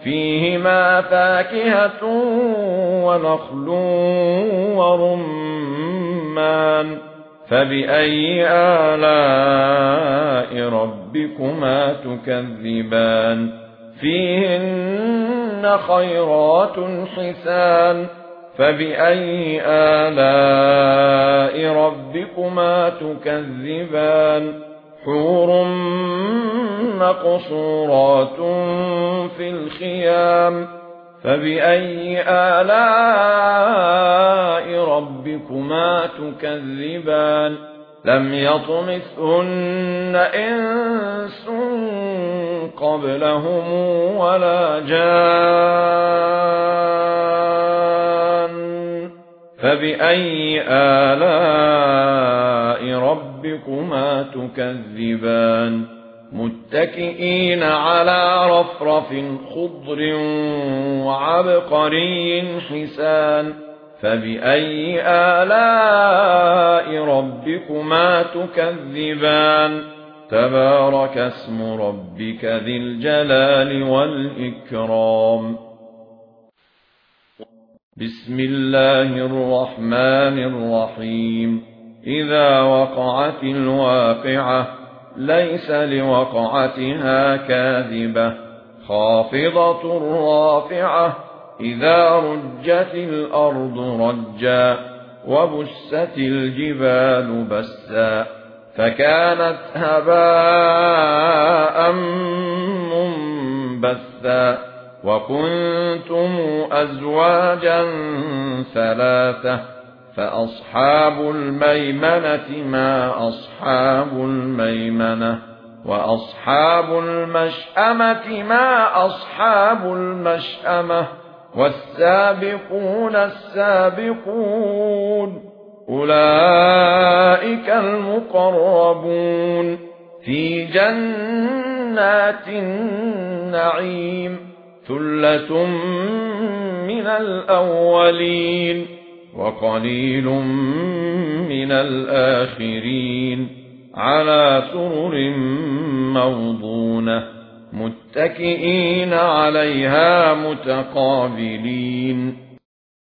فيهما فاكهة ونخل ورمان فبأي آلاء ربكما تكذبان فيهن خيرات حسان فبأي آلاء ربكما تكذبان حور مقصورات في الخيام فبأي آلاء ربكما تكذبان لم يطمثهن إنس قبلهم ولا جان فبأي آلاء ربكما تكذبان متكئين على رفرف خضر وعبقري حسان فبأي آلاء ربكما تكذبان تبارك اسم ربك ذي الجلال والإكرام بسم الله الرحمن الرحيم إذا وقعت الواقعة ليس لوقعتها كاذبة خافضة رافعة إذا رجت الأرض رجا وبست الجبال بسا فكانت هباء منبثا وكنتم أزواجا ثلاثة فأصحاب الميمنة ما أصحاب الميمنة وأصحاب المشأمة ما أصحاب المشأمة والسابقون السابقون أولئك المقربون في جنات النعيم ثلة من الأولين وقليل من الآخرين على سرر موضونة متكئين عليها متقابلين